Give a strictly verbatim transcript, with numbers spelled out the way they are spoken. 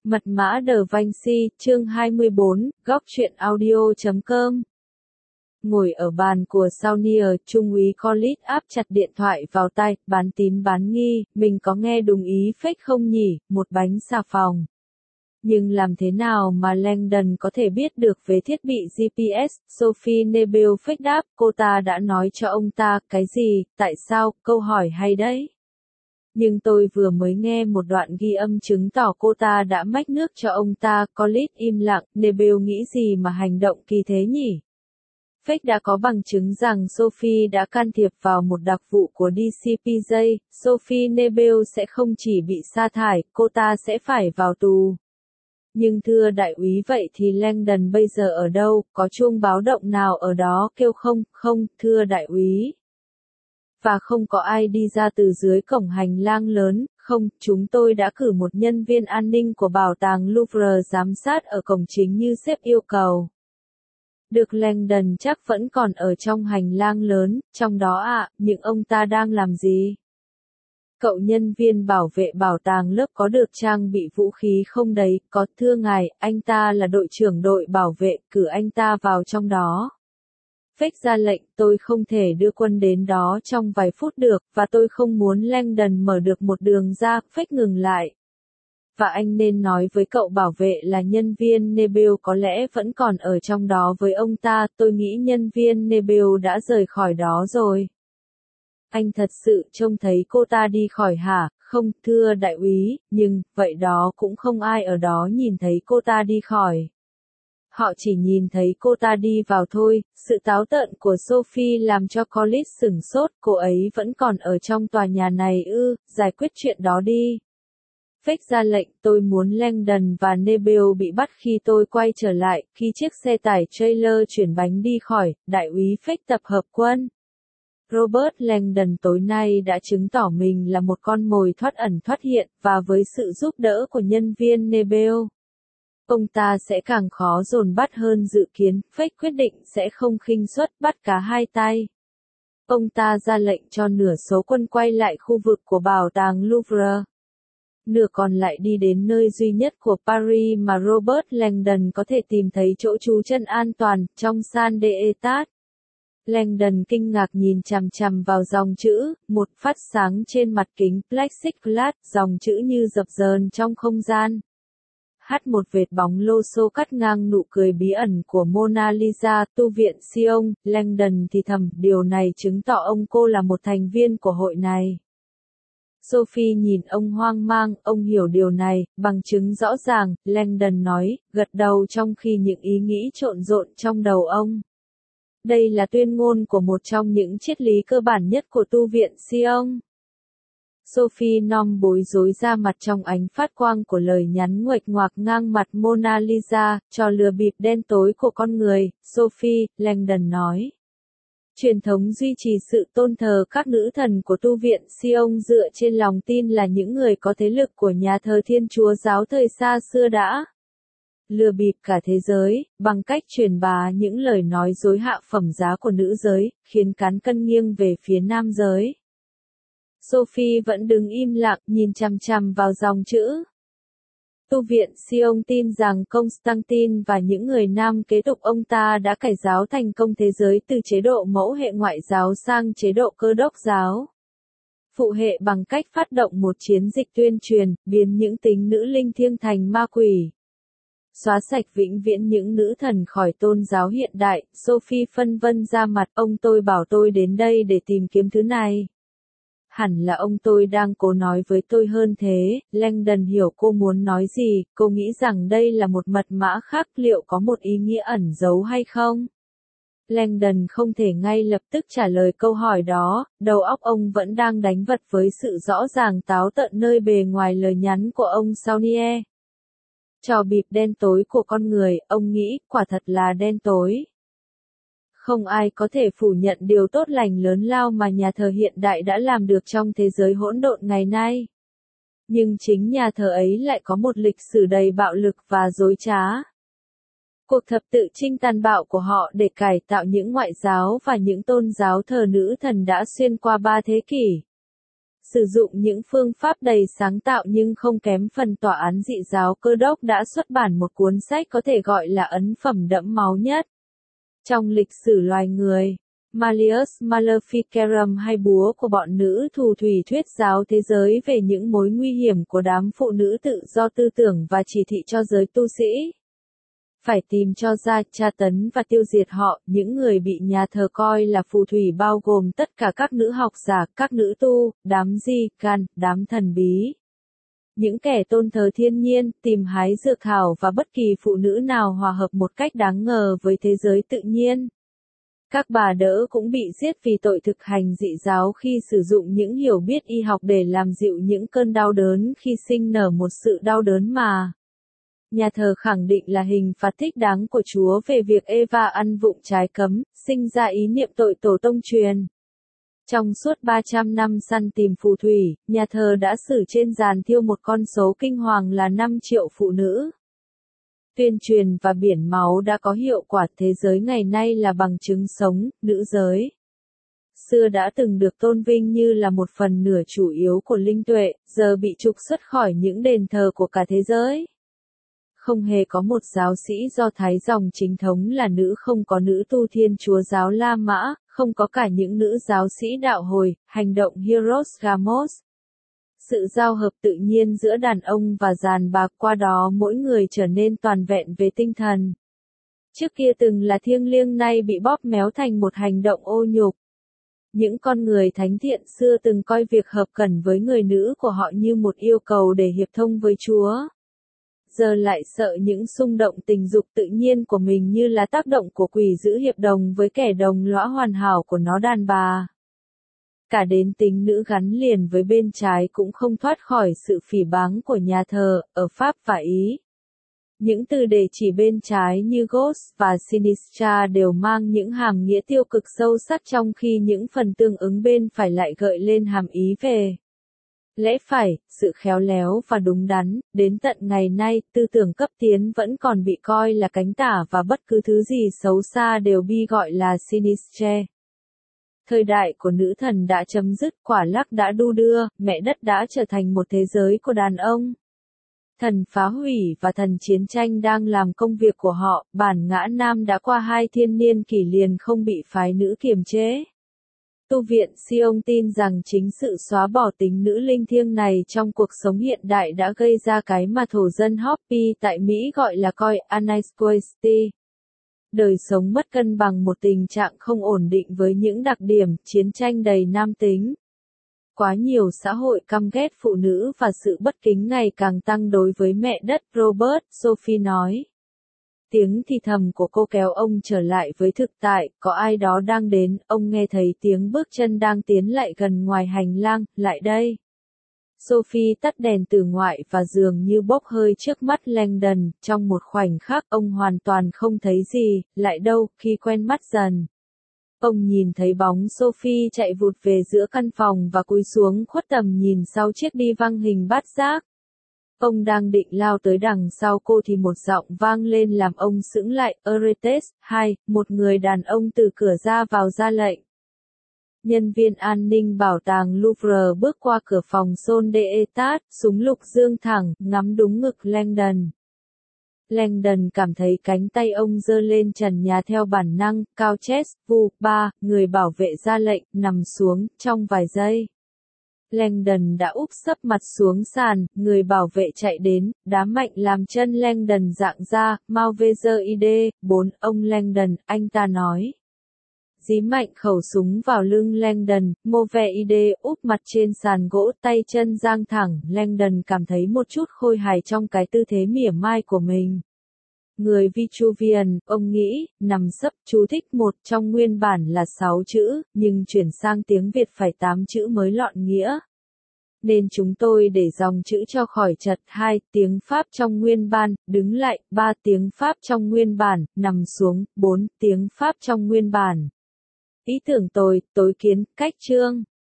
Mật mã Da Vinci, chương hai mươi bốn, góc truyện audio chấm com. Ngồi ở bàn của Saunier, Trung úy Collis áp chặt điện thoại vào tai, bán tín bán nghi, mình có nghe đúng ý fake không nhỉ, một bánh xà phòng. Nhưng làm thế nào mà Langdon có thể biết được về thiết bị giê pê ét, Sophie Nebel fake đáp, cô ta đã nói cho ông ta, cái gì, tại sao, câu hỏi hay đấy. Nhưng tôi vừa mới nghe một đoạn ghi âm chứng tỏ cô ta đã mách nước cho ông ta, Collis im lặng, Nebel nghĩ gì mà hành động kỳ thế nhỉ? Fake đã có bằng chứng rằng Sophie đã can thiệp vào một đặc vụ của đê xê pê giê, Sophie Nebel sẽ không chỉ bị sa thải, cô ta sẽ phải vào tù. Nhưng thưa đại úy vậy thì Langdon bây giờ ở đâu, có chuông báo động nào ở đó kêu không, không, thưa đại úy. Và không có ai đi ra từ dưới cổng hành lang lớn, không, chúng tôi đã cử một nhân viên an ninh của bảo tàng Louvre giám sát ở cổng chính như sếp yêu cầu. Được Langdon chắc vẫn còn ở trong hành lang lớn, trong đó ạ, à, nhưng ông ta đang làm gì? Cậu nhân viên bảo vệ bảo tàng lớp có được trang bị vũ khí không đấy, có, thưa ngài, anh ta là đội trưởng đội bảo vệ, cử anh ta vào trong đó. Fake ra lệnh, tôi không thể đưa quân đến đó trong vài phút được, và tôi không muốn Langdon mở được một đường ra, Fake ngừng lại. Và anh nên nói với cậu bảo vệ là nhân viên Nebel có lẽ vẫn còn ở trong đó với ông ta, tôi nghĩ nhân viên Nebel đã rời khỏi đó rồi. Anh thật sự trông thấy cô ta đi khỏi hả? Không, thưa đại úy, nhưng, vậy đó cũng không ai ở đó nhìn thấy cô ta đi khỏi. Họ chỉ nhìn thấy cô ta đi vào thôi, sự táo tợn của Sophie làm cho Collis sửng sốt, cô ấy vẫn còn ở trong tòa nhà này ư, giải quyết chuyện đó đi. Fake ra lệnh, tôi muốn Langdon và Nebel bị bắt khi tôi quay trở lại, khi chiếc xe tải trailer chuyển bánh đi khỏi, đại úy Fake tập hợp quân. Robert Langdon tối nay đã chứng tỏ mình là một con mồi thoát ẩn thoát hiện, và với sự giúp đỡ của nhân viên Nebel, ông ta sẽ càng khó dồn bắt hơn dự kiến, Fake quyết định sẽ không khinh suất bắt cả hai tay. Ông ta ra lệnh cho nửa số quân quay lại khu vực của bảo tàng Louvre. Nửa còn lại đi đến nơi duy nhất của Paris mà Robert Langdon có thể tìm thấy chỗ trú chân an toàn, trong Salle des Etats. Langdon kinh ngạc nhìn chằm chằm vào dòng chữ, một phát sáng trên mặt kính plexiglass, dòng chữ như dập dờn trong không gian. Hát một vệt bóng lô xô cắt ngang nụ cười bí ẩn của Mona Lisa, tu viện Sion, Langdon thì thầm, điều này chứng tỏ ông cô là một thành viên của hội này. Sophie nhìn ông hoang mang, ông hiểu điều này, bằng chứng rõ ràng, Langdon nói, gật đầu trong khi những ý nghĩ trộn rộn trong đầu ông. Đây là tuyên ngôn của một trong những triết lý cơ bản nhất của tu viện Sion. Sophie Nom bối rối ra mặt trong ánh phát quang của lời nhắn nguệch ngoạc ngang mặt Mona Lisa, trò lừa bịp đen tối của con người, Sophie, Langdon nói. Truyền thống duy trì sự tôn thờ các nữ thần của tu viện Sion dựa trên lòng tin là những người có thế lực của nhà thờ Thiên Chúa giáo thời xa xưa đã lừa bịp cả thế giới, bằng cách truyền bá những lời nói dối hạ phẩm giá của nữ giới, khiến cán cân nghiêng về phía nam giới. Sophie vẫn đứng im lặng, nhìn chằm chằm vào dòng chữ. Tu viện Sion tin rằng Constantine và những người nam kế tục ông ta đã cải giáo thành công thế giới từ chế độ mẫu hệ ngoại giáo sang chế độ cơ đốc giáo. Phụ hệ bằng cách phát động một chiến dịch tuyên truyền, biến những tính nữ linh thiêng thành ma quỷ. Xóa sạch vĩnh viễn những nữ thần khỏi tôn giáo hiện đại, Sophie phân vân ra mặt, ông tôi bảo tôi đến đây để tìm kiếm thứ này. Hẳn là ông tôi đang cố nói với tôi hơn thế, Langdon hiểu cô muốn nói gì, cô nghĩ rằng đây là một mật mã khác, liệu có một ý nghĩa ẩn giấu hay không? Langdon không thể ngay lập tức trả lời câu hỏi đó, đầu óc ông vẫn đang đánh vật với sự rõ ràng táo tợn nơi bề ngoài lời nhắn của ông Saunier. Trò bịp đen tối của con người, ông nghĩ, quả thật là đen tối. Không ai có thể phủ nhận điều tốt lành lớn lao mà nhà thờ hiện đại đã làm được trong thế giới hỗn độn ngày nay. Nhưng chính nhà thờ ấy lại có một lịch sử đầy bạo lực và dối trá. Cuộc thập tự chinh tàn bạo của họ để cải tạo những ngoại giáo và những tôn giáo thờ nữ thần đã xuyên qua ba thế kỷ. Sử dụng những phương pháp đầy sáng tạo nhưng không kém phần tòa án dị giáo Cơ đốc đã xuất bản một cuốn sách có thể gọi là ấn phẩm đẫm máu nhất trong lịch sử loài người. Malleus Maleficarum, hay búa của bọn nữ thù thủy thuyết giáo thế giới về những mối nguy hiểm của đám phụ nữ tự do tư tưởng và chỉ thị cho giới tu sĩ. Phải tìm cho ra, tra tấn và tiêu diệt họ. Những người bị nhà thờ coi là phù thủy bao gồm tất cả các nữ học giả, các nữ tu, đám di, gan, đám thần bí. Những kẻ tôn thờ thiên nhiên, tìm hái dược thảo và bất kỳ phụ nữ nào hòa hợp một cách đáng ngờ với thế giới tự nhiên. Các bà đỡ cũng bị giết vì tội thực hành dị giáo khi sử dụng những hiểu biết y học để làm dịu những cơn đau đớn khi sinh nở một sự đau đớn mà nhà thờ khẳng định là hình phạt thích đáng của Chúa về việc Eva ăn vụng trái cấm, sinh ra ý niệm tội tổ tông truyền. Trong suốt ba trăm năm săn tìm phù thủy, nhà thờ đã xử trên giàn thiêu một con số kinh hoàng là năm triệu phụ nữ. Tuyên truyền và biển máu đã có hiệu quả, thế giới ngày nay là bằng chứng sống, nữ giới xưa đã từng được tôn vinh như là một phần nửa chủ yếu của linh tuệ, giờ bị trục xuất khỏi những đền thờ của cả thế giới. Không hề có một giáo sĩ Do Thái dòng chính thống là nữ, không có nữ tu Thiên Chúa giáo La Mã, không có cả những nữ giáo sĩ đạo hồi, hành động Hieros Gamos. Sự giao hợp tự nhiên giữa đàn ông và đàn bà, qua đó mỗi người trở nên toàn vẹn về tinh thần. Trước kia từng là thiêng liêng nay bị bóp méo thành một hành động ô nhục. Những con người thánh thiện xưa từng coi việc hợp cẩn với người nữ của họ như một yêu cầu để hiệp thông với Chúa. Giờ lại sợ những xung động tình dục tự nhiên của mình như là tác động của quỷ giữ hiệp đồng với kẻ đồng lõa hoàn hảo của nó, đàn bà. Cả đến tính nữ gắn liền với bên trái cũng không thoát khỏi sự phỉ báng của nhà thờ, ở Pháp và Ý. Những từ để chỉ bên trái như Gauche và Sinistra đều mang những hàm nghĩa tiêu cực sâu sắc, trong khi những phần tương ứng bên phải lại gợi lên hàm ý về lẽ phải, sự khéo léo và đúng đắn. Đến tận ngày nay, tư tưởng cấp tiến vẫn còn bị coi là cánh tả và bất cứ thứ gì xấu xa đều bị gọi là sinistre. Thời đại của nữ thần đã chấm dứt, quả lắc đã đu đưa, mẹ đất đã trở thành một thế giới của đàn ông. Thần phá hủy và thần chiến tranh đang làm công việc của họ, bản ngã nam đã qua hai thiên niên kỷ liền không bị phái nữ kiềm chế. Tu viện Sion tin rằng chính sự xóa bỏ tính nữ linh thiêng này trong cuộc sống hiện đại đã gây ra cái mà thổ dân Hopi tại Mỹ gọi là coi Anarchy. Đời sống mất cân bằng, một tình trạng không ổn định với những đặc điểm chiến tranh đầy nam tính. Quá nhiều xã hội căm ghét phụ nữ và sự bất kính ngày càng tăng đối với mẹ đất, Robert, Sophie nói. Tiếng thì thầm của cô kéo ông trở lại với thực tại, có ai đó đang đến, ông nghe thấy tiếng bước chân đang tiến lại gần ngoài hành lang, lại đây. Sophie tắt đèn từ ngoại và dường như bốc hơi trước mắt Langdon, trong một khoảnh khắc ông hoàn toàn không thấy gì, lại đâu, khi quen mắt dần. Ông nhìn thấy bóng Sophie chạy vụt về giữa căn phòng và cúi xuống khuất tầm nhìn sau chiếc đi văng hình bát giác. Ông đang định lao tới đằng sau cô thì một giọng vang lên làm ông sững lại, Euretes, hai, một người đàn ông từ cửa ra vào ra lệnh. Nhân viên an ninh bảo tàng Louvre bước qua cửa phòng Sol d'Etat, súng lục dương thẳng, ngắm đúng ngực Langdon. Langdon cảm thấy cánh tay ông giơ lên trần nhà theo bản năng, cao chest, vu, ba, người bảo vệ ra lệnh, nằm xuống, trong vài giây. Langdon đã úp sấp mặt xuống sàn, người bảo vệ chạy đến, đá mạnh làm chân Langdon rạng ra, Mauvezer i đê, bốn, ông Langdon, anh ta nói. Dí mạnh khẩu súng vào lưng Langdon, Mauve i đê úp mặt trên sàn gỗ, tay chân giang thẳng, Langdon cảm thấy một chút khôi hài trong cái tư thế mỉa mai của mình. Người Vitruvian, ông nghĩ, nằm sấp, chú thích một, trong nguyên bản là sáu chữ, nhưng chuyển sang tiếng Việt phải tám chữ mới lọn nghĩa. Nên chúng tôi để dòng chữ cho khỏi chật. Hai, tiếng Pháp trong nguyên bản, đứng lại. Ba, tiếng Pháp trong nguyên bản, nằm xuống. Bốn, tiếng Pháp trong nguyên bản. Ý tưởng tồi, tối kiến, cách chương.